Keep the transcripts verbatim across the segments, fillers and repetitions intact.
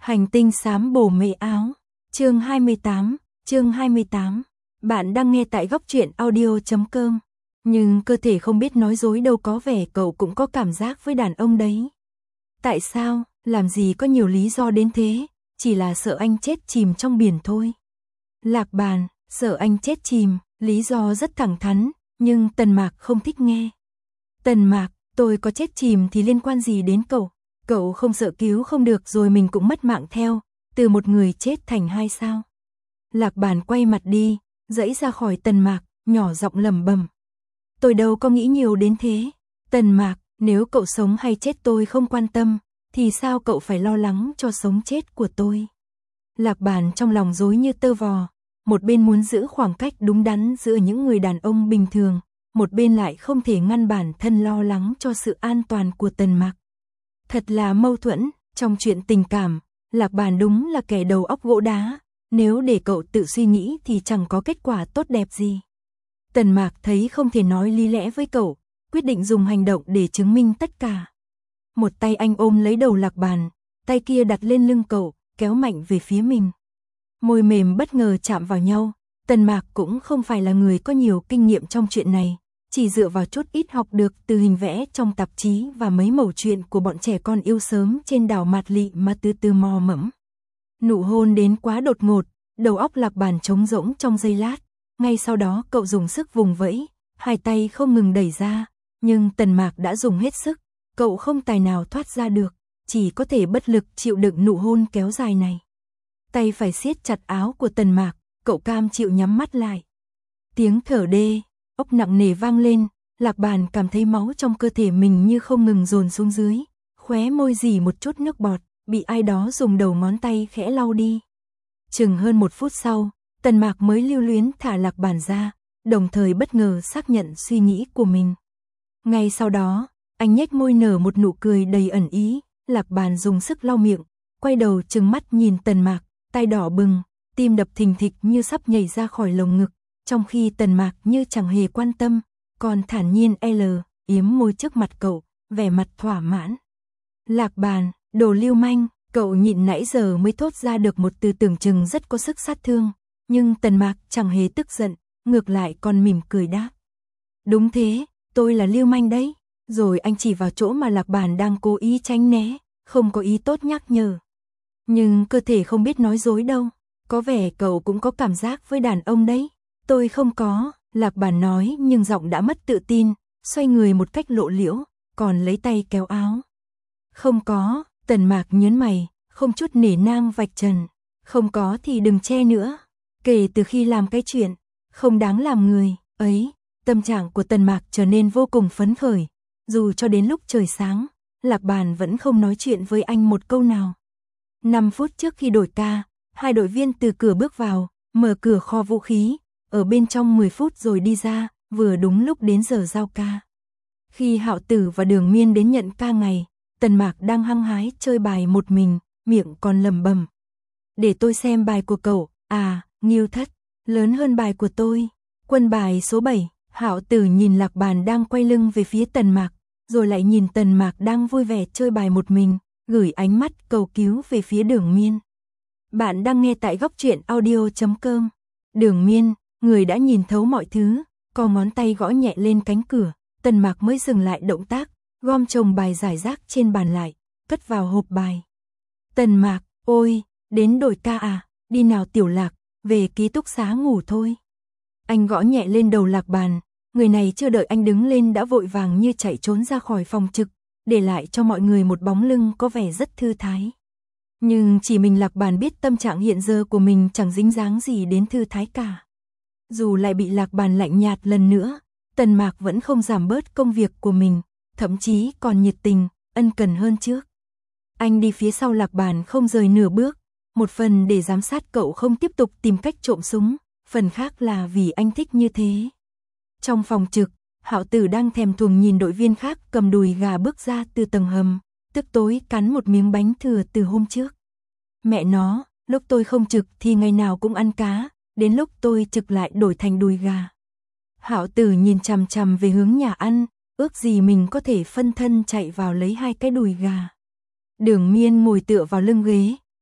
Hành tinh xám bổ mệ áo, chương hai mươi tám, chương hai mươi tám. Bạn đang nghe tại góc truyện audio chấm com. Nhưng cơ thể không biết nói dối đâu, có vẻ cậu cũng có cảm giác với đàn ông đấy. Tại sao, làm gì có nhiều lý do đến thế, chỉ là sợ anh chết chìm trong biển thôi. Lạc Bàn, sợ anh chết chìm, lý do rất thẳng thắn, nhưng Tần Mạc không thích nghe. Tần Mạc, tôi có chết chìm thì liên quan gì đến cậu? Cậu không sợ cứu không được rồi mình cũng mất mạng theo, từ một người chết thành hai sao? Lạc Bàn quay mặt đi, dãy ra khỏi Tần Mạc, nhỏ giọng lẩm bẩm. Tôi đâu có nghĩ nhiều đến thế. Tần Mạc, nếu cậu sống hay chết tôi không quan tâm, thì sao cậu phải lo lắng cho sống chết của tôi? Lạc Bàn trong lòng rối như tơ vò, một bên muốn giữ khoảng cách đúng đắn giữa những người đàn ông bình thường, một bên lại không thể ngăn bản thân lo lắng cho sự an toàn của Tần Mạc. Thật là mâu thuẫn, trong chuyện tình cảm, Lạc Bàn đúng là kẻ đầu óc gỗ đá, nếu để cậu tự suy nghĩ thì chẳng có kết quả tốt đẹp gì. Tần Mạc thấy không thể nói lý lẽ với cậu, quyết định dùng hành động để chứng minh tất cả. Một tay anh ôm lấy đầu Lạc Bàn, tay kia đặt lên lưng cậu, kéo mạnh về phía mình. Môi mềm bất ngờ chạm vào nhau, Tần Mạc cũng không phải là người có nhiều kinh nghiệm trong chuyện này, chỉ dựa vào chút ít học được từ hình vẽ trong tạp chí và mấy mẩu chuyện của bọn trẻ con yêu sớm trên đảo Mạt Lị mà từ từ mò mẫm. Nụ hôn đến quá đột ngột, đầu óc Lạc Bàn trống rỗng trong giây lát, ngay sau đó cậu dùng sức vùng vẫy, hai tay không ngừng đẩy ra, nhưng Tần Mạc đã dùng hết sức, cậu không tài nào thoát ra được, chỉ có thể bất lực chịu đựng nụ hôn kéo dài này. Tay phải siết chặt áo của Tần Mạc, cậu cam chịu nhắm mắt lại. Tiếng thở đê, ốc nặng nề vang lên, Lạc Bàn cảm thấy máu trong cơ thể mình như không ngừng dồn xuống dưới, khóe môi rỉ một chút nước bọt, bị ai đó dùng đầu ngón tay khẽ lau đi. Chừng hơn một phút sau, Tần Mạc mới lưu luyến thả Lạc Bàn ra, đồng thời bất ngờ xác nhận suy nghĩ của mình. Ngay sau đó, anh nhếch môi nở một nụ cười đầy ẩn ý, Lạc Bàn dùng sức lau miệng, quay đầu trừng mắt nhìn Tần Mạc, tay đỏ bừng, tim đập thình thịch như sắp nhảy ra khỏi lồng ngực, trong khi Tần Mạc như chẳng hề quan tâm, còn thản nhiên L, yếm môi trước mặt cậu, vẻ mặt thỏa mãn. Lạc Bàn, đồ lưu manh, cậu nhịn nãy giờ mới thốt ra được một từ tưởng chừng rất có sức sát thương, nhưng Tần Mạc chẳng hề tức giận, ngược lại còn mỉm cười đáp. Đúng thế, tôi là lưu manh đấy, rồi anh chỉ vào chỗ mà Lạc Bàn đang cố ý tránh né, không có ý tốt nhắc nhở. Nhưng cơ thể không biết nói dối đâu, có vẻ cậu cũng có cảm giác với đàn ông đấy. Tôi không có, Lạc Bàn nói nhưng giọng đã mất tự tin, xoay người một cách lộ liễu, còn lấy tay kéo áo. Không có, Tần Mạc nhớn mày, không chút nể nang vạch trần. Không có thì đừng che nữa. Kể từ khi làm cái chuyện không đáng làm người ấy, tâm trạng của Tần Mạc trở nên vô cùng phấn khởi. Dù cho đến lúc trời sáng, Lạc Bàn vẫn không nói chuyện với anh một câu nào. năm phút trước khi đổi ca, hai đội viên từ cửa bước vào, mở cửa kho vũ khí, ở bên trong mười phút rồi đi ra, vừa đúng lúc đến giờ giao ca. Khi Hạo Tử và Đường Miên đến nhận ca ngày, Tần Mạc đang hăng hái chơi bài một mình, miệng còn lẩm bẩm. Để tôi xem bài của cậu, à, Nghiêu Thất, lớn hơn bài của tôi. Quân bài số bảy, Hạo Tử nhìn Lạc Bàn đang quay lưng về phía Tần Mạc, rồi lại nhìn Tần Mạc đang vui vẻ chơi bài một mình, gửi ánh mắt cầu cứu về phía Đường Miên. Bạn đang nghe tại góc truyện audio chấm com. Đường Miên, người đã nhìn thấu mọi thứ, co ngón tay gõ nhẹ lên cánh cửa, Tần Mạc mới dừng lại động tác, gom chồng bài rải rác trên bàn lại, cất vào hộp bài. Tần Mạc, ôi, đến đổi ca à, đi nào Tiểu Lạc, về ký túc xá ngủ thôi. Anh gõ nhẹ lên đầu Lạc Bàn, người này chưa đợi anh đứng lên đã vội vàng như chạy trốn ra khỏi phòng trực, để lại cho mọi người một bóng lưng có vẻ rất thư thái. Nhưng chỉ mình Lạc Bàn biết tâm trạng hiện giờ của mình chẳng dính dáng gì đến thư thái cả. Dù lại bị Lạc Bàn lạnh nhạt lần nữa, Tần Mạc vẫn không giảm bớt công việc của mình, thậm chí còn nhiệt tình, ân cần hơn trước. Anh đi phía sau Lạc Bàn không rời nửa bước, một phần để giám sát cậu không tiếp tục tìm cách trộm súng, phần khác là vì anh thích như thế. Trong phòng trực, Hạo Tử đang thèm thuồng nhìn đội viên khác cầm đùi gà bước ra từ tầng hầm, tức tối cắn một miếng bánh thừa từ hôm trước. Mẹ nó, lúc tôi không trực thì ngày nào cũng ăn cá, đến lúc tôi trực lại đổi thành đùi gà. Hạo Tử nhìn chằm chằm về hướng nhà ăn, ước gì mình có thể phân thân chạy vào lấy hai cái đùi gà. Đường Miên ngồi tựa vào lưng ghế,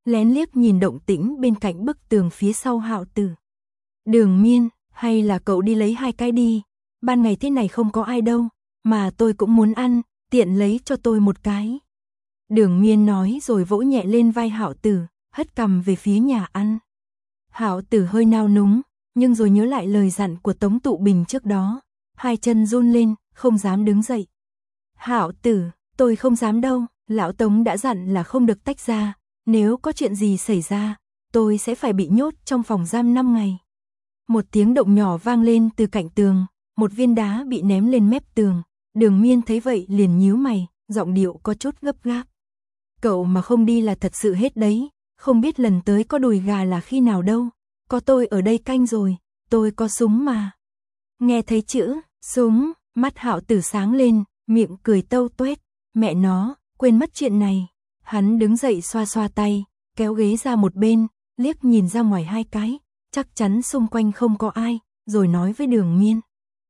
lén liếc nhìn động tĩnh bên cạnh bức tường phía sau Hạo Tử. Đường Miên, hay là cậu đi lấy hai cái đi, ban ngày thế này không có ai đâu, mà tôi cũng muốn ăn, tiện lấy cho tôi một cái. Đường Miên nói rồi vỗ nhẹ lên vai Hạo Tử, hất cằm về phía nhà ăn. Hạo Tử hơi nao núng, nhưng rồi nhớ lại lời dặn của Tống Tụ Bình trước đó, hai chân run lên, không dám đứng dậy. Hạo Tử, tôi không dám đâu, lão Tống đã dặn là không được tách ra, nếu có chuyện gì xảy ra, tôi sẽ phải bị nhốt trong phòng giam năm ngày. Một tiếng động nhỏ vang lên từ cạnh tường, một viên đá bị ném lên mép tường. Đường Miên thấy vậy liền nhíu mày, giọng điệu có chút gấp gáp. Cậu mà không đi là thật sự hết đấy, không biết lần tới có đùi gà là khi nào đâu, có tôi ở đây canh rồi, tôi có súng mà. Nghe thấy chữ súng, mắt Hạo Tử sáng lên, miệng cười tâu tuét, mẹ nó, quên mất chuyện này. Hắn đứng dậy xoa xoa tay, kéo ghế ra một bên, liếc nhìn ra ngoài hai cái, chắc chắn xung quanh không có ai, rồi nói với Đường Miên.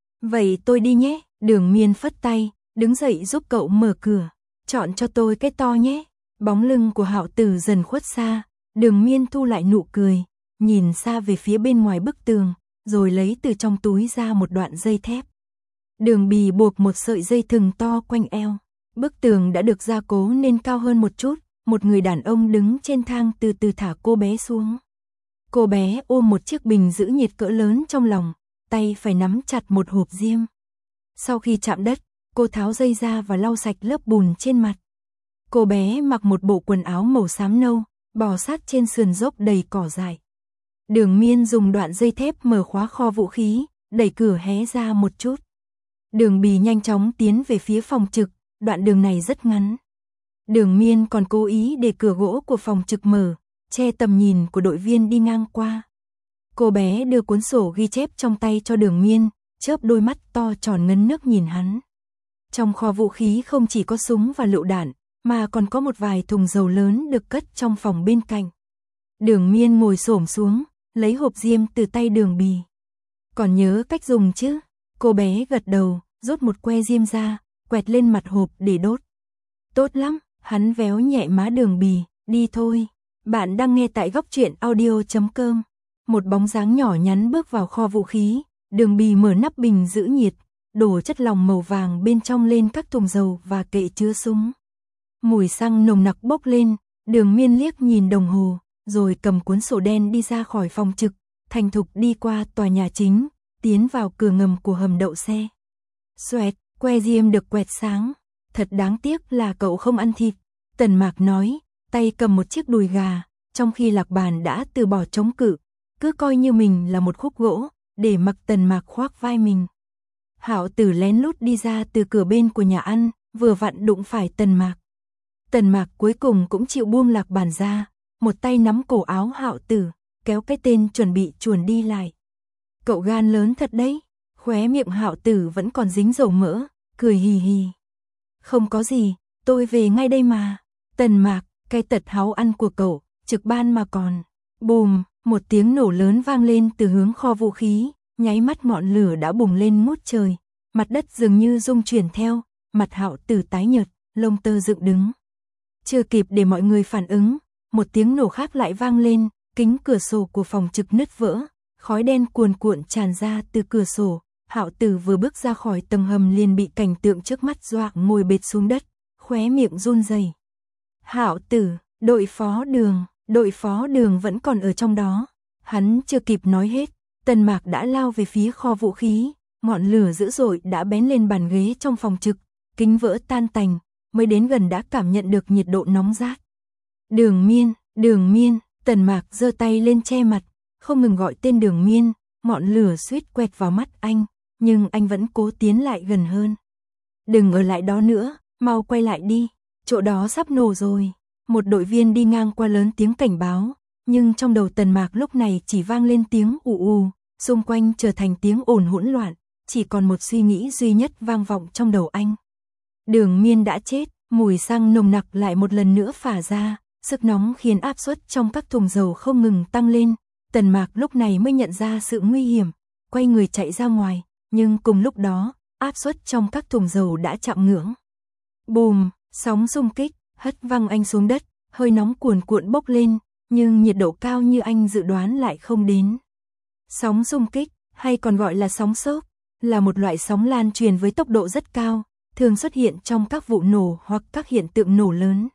Vậy tôi đi nhé. Đường Miên phất tay, đứng dậy giúp cậu mở cửa, chọn cho tôi cái to nhé. Bóng lưng của Hạo Tử dần khuất xa, Đường Miên thu lại nụ cười, nhìn xa về phía bên ngoài bức tường, rồi lấy từ trong túi ra một đoạn dây thép. Đường Bì buộc một sợi dây thừng to quanh eo, bức tường đã được gia cố nên cao hơn một chút, một người đàn ông đứng trên thang từ từ thả cô bé xuống. Cô bé ôm một chiếc bình giữ nhiệt cỡ lớn trong lòng, tay phải nắm chặt một hộp diêm. Sau khi chạm đất, cô tháo dây ra và lau sạch lớp bùn trên mặt. Cô bé mặc một bộ quần áo màu xám nâu, bò sát trên sườn dốc đầy cỏ dại. Đường Miên dùng đoạn dây thép mở khóa kho vũ khí, đẩy cửa hé ra một chút. Đường Bì nhanh chóng tiến về phía phòng trực, đoạn đường này rất ngắn. Đường Miên còn cố ý để cửa gỗ của phòng trực mở, che tầm nhìn của đội viên đi ngang qua. Cô bé đưa cuốn sổ ghi chép trong tay cho Đường Miên, chớp đôi mắt to tròn ngấn nước nhìn hắn. Trong kho vũ khí không chỉ có súng và lựu đạn, mà còn có một vài thùng dầu lớn được cất trong phòng bên cạnh. Đường Miên ngồi xổm xuống, lấy hộp diêm từ tay Đường Bì. Còn nhớ cách dùng chứ? Cô bé gật đầu, rút một que diêm ra, quẹt lên mặt hộp để đốt. Tốt lắm, hắn véo nhẹ má Đường Bì, đi thôi. Bạn đang nghe tại góc truyện audio chấm com. Một bóng dáng nhỏ nhắn bước vào kho vũ khí, Đường Bì mở nắp bình giữ nhiệt, đổ chất lỏng màu vàng bên trong lên các thùng dầu và kệ chứa súng. Mùi xăng nồng nặc bốc lên, Đường Miên liếc nhìn đồng hồ, rồi cầm cuốn sổ đen đi ra khỏi phòng trực, thành thục đi qua tòa nhà chính, tiến vào cửa ngầm của hầm đậu xe. Xoẹt, que diêm được quẹt sáng. Thật đáng tiếc là cậu không ăn thịt, Tần Mạc nói, tay cầm một chiếc đùi gà, trong khi Lạc Bàn đã từ bỏ chống cự, cứ coi như mình là một khúc gỗ, để mặc Tần Mạc khoác vai mình. Hạo Tử lén lút đi ra từ cửa bên của nhà ăn, vừa vặn đụng phải Tần Mạc. Tần Mạc cuối cùng cũng chịu buông Lạc Bàn ra, một tay nắm cổ áo Hạo Tử, kéo cái tên chuẩn bị chuồn đi lại. Cậu gan lớn thật đấy. Khóe miệng Hạo Tử vẫn còn dính dầu mỡ, cười hì hì. Không có gì, tôi về ngay đây mà. Tần Mạc, cái tật háu ăn của cậu, trực ban mà còn. Bùm, một tiếng nổ lớn vang lên từ hướng kho vũ khí, nháy mắt ngọn lửa đã bùng lên ngút trời. Mặt đất dường như rung chuyển theo, mặt Hạo Tử tái nhợt, lông tơ dựng đứng. Chưa kịp để mọi người phản ứng, một tiếng nổ khác lại vang lên, kính cửa sổ của phòng trực nứt vỡ, khói đen cuồn cuộn tràn ra từ cửa sổ. Hạo Tử vừa bước ra khỏi tầng hầm liền bị cảnh tượng trước mắt dọa ngồi bệt xuống đất, khóe miệng run rẩy. Hạo Tử, đội phó Đường, đội phó Đường vẫn còn ở trong đó. Hắn chưa kịp nói hết, Tần Mạc đã lao về phía kho vũ khí, ngọn lửa dữ dội đã bén lên bàn ghế trong phòng trực, kính vỡ tan tành, mới đến gần đã cảm nhận được nhiệt độ nóng rát. Đường Miên, Đường Miên, Tần Mạc giơ tay lên che mặt, không ngừng gọi tên Đường Miên, ngọn lửa suýt quẹt vào mắt anh. Nhưng anh vẫn cố tiến lại gần hơn. Đừng ở lại đó nữa, mau quay lại đi, chỗ đó sắp nổ rồi. Một đội viên đi ngang qua lớn tiếng cảnh báo, nhưng trong đầu Tần Mạc lúc này chỉ vang lên tiếng ù ù, xung quanh trở thành tiếng ồn hỗn loạn, chỉ còn một suy nghĩ duy nhất vang vọng trong đầu anh. Đường Miên đã chết, mùi xăng nồng nặc lại một lần nữa phả ra, sức nóng khiến áp suất trong các thùng dầu không ngừng tăng lên. Tần Mạc lúc này mới nhận ra sự nguy hiểm, quay người chạy ra ngoài. Nhưng cùng lúc đó, áp suất trong các thùng dầu đã chạm ngưỡng. Bùm, sóng xung kích, hất văng anh xuống đất, hơi nóng cuồn cuộn bốc lên, nhưng nhiệt độ cao như anh dự đoán lại không đến. Sóng xung kích, hay còn gọi là sóng xốp, là một loại sóng lan truyền với tốc độ rất cao, thường xuất hiện trong các vụ nổ hoặc các hiện tượng nổ lớn.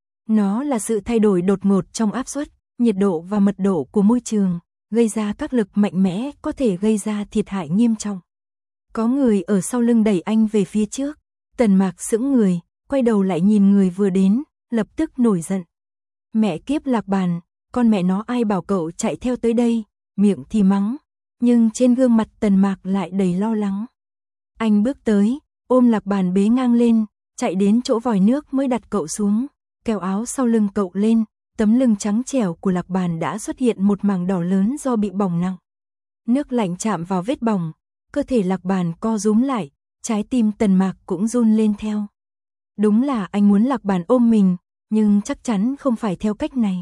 Nó là sự thay đổi đột ngột trong áp suất, nhiệt độ và mật độ của môi trường, gây ra các lực mạnh mẽ có thể gây ra thiệt hại nghiêm trọng. Có người ở sau lưng đẩy anh về phía trước, Tần Mạc sững người, quay đầu lại nhìn người vừa đến, lập tức nổi giận. Mẹ kiếp Lạc Bàn, con mẹ nó ai bảo cậu chạy theo tới đây, miệng thì mắng, nhưng trên gương mặt Tần Mạc lại đầy lo lắng. Anh bước tới, ôm Lạc Bàn bế ngang lên, chạy đến chỗ vòi nước mới đặt cậu xuống, kéo áo sau lưng cậu lên, tấm lưng trắng trẻo của Lạc Bàn đã xuất hiện một mảng đỏ lớn do bị bỏng nặng. Nước lạnh chạm vào vết bỏng, cơ thể Lạc Bàn co rúm lại, trái tim Tần Mạc cũng run lên theo. Đúng là anh muốn Lạc Bàn ôm mình, nhưng chắc chắn không phải theo cách này.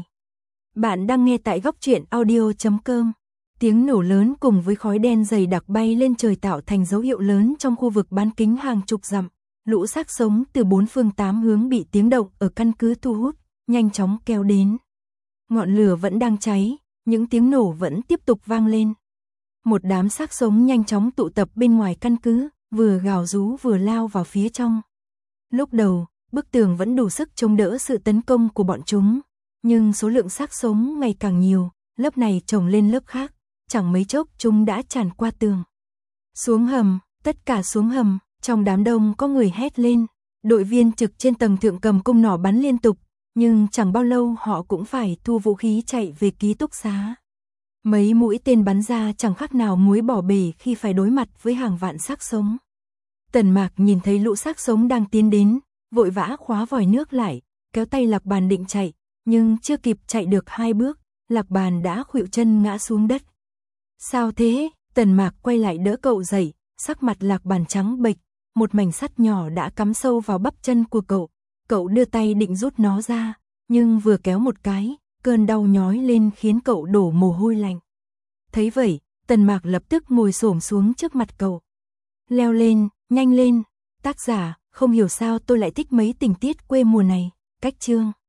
Bạn đang nghe tại góc truyện audio chấm com. Tiếng nổ lớn cùng với khói đen dày đặc bay lên trời tạo thành dấu hiệu lớn trong khu vực bán kính hàng chục dặm. Lũ xác sống từ bốn phương tám hướng bị tiếng động ở căn cứ thu hút, nhanh chóng kéo đến. Ngọn lửa vẫn đang cháy, những tiếng nổ vẫn tiếp tục vang lên. Một đám xác sống nhanh chóng tụ tập bên ngoài căn cứ, vừa gào rú vừa lao vào phía trong. Lúc đầu, bức tường vẫn đủ sức chống đỡ sự tấn công của bọn chúng, nhưng số lượng xác sống ngày càng nhiều, lớp này chồng lên lớp khác, chẳng mấy chốc chúng đã tràn qua tường. Xuống hầm, tất cả xuống hầm, trong đám đông có người hét lên, đội viên trực trên tầng thượng cầm cung nỏ bắn liên tục, nhưng chẳng bao lâu họ cũng phải thu vũ khí chạy về ký túc xá. Mấy mũi tên bắn ra chẳng khác nào muối bỏ bể khi phải đối mặt với hàng vạn xác sống. Tần Mạc nhìn thấy lũ xác sống đang tiến đến, vội vã khóa vòi nước lại, kéo tay Lạc Bàn định chạy, nhưng chưa kịp chạy được hai bước, Lạc Bàn đã khuỵu chân ngã xuống đất. Sao thế? Tần Mạc quay lại đỡ cậu dậy, sắc mặt Lạc Bàn trắng bệch, một mảnh sắt nhỏ đã cắm sâu vào bắp chân của cậu. Cậu đưa tay định rút nó ra, nhưng vừa kéo một cái, cơn đau nhói lên khiến cậu đổ mồ hôi lạnh. Thấy vậy, Tần Mạc lập tức ngồi xổm xuống trước mặt cậu. Leo lên, nhanh lên. Tác giả, không hiểu sao tôi lại thích mấy tình tiết quê mùa này. Cách chương.